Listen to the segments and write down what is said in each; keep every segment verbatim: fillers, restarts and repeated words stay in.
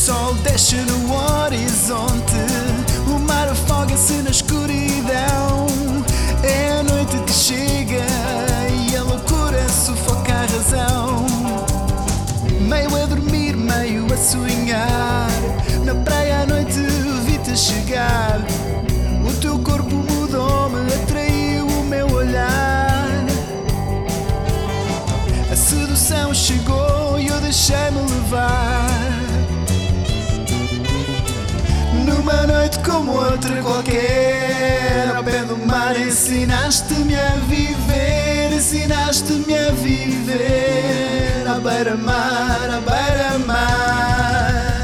sol desce no horizonte, o mar afoga-se na escuridão. É a noite que chega e a loucura sufoca a razão. Meio a dormir, meio a sonhar, na praia à noite vi-te chegar. O teu corpo mudou-me, atraiu o meu olhar. A sedução chegou e eu deixei-me levar. Numa noite como outra qualquer, ao pé do mar ensinaste-me a viver, ensinaste-me a viver à beira-mar, à beira-mar.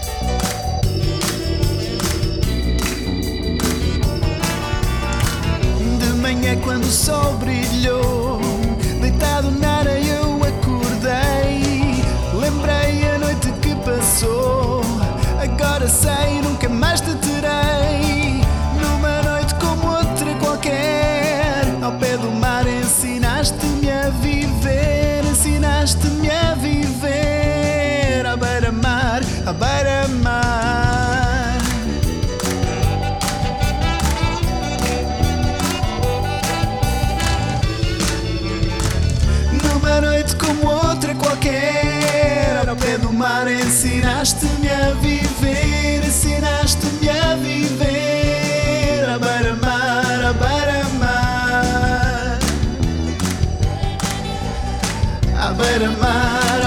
De manhã quando o sol brilhou, deitado na areia eu acordei. Lembrei a noite que passou, agora sei, nunca mais te terei. Numa noite como outra qualquer, ao pé do mar ensinaste-me a viver, ensinaste-me a viver à beira-mar, à beira-mar. Numa noite como outra qualquer, ao pé do mar ensinaste-me a viver, ensinaste-me a viver à beira-mar, à beira-mar, à beira-mar.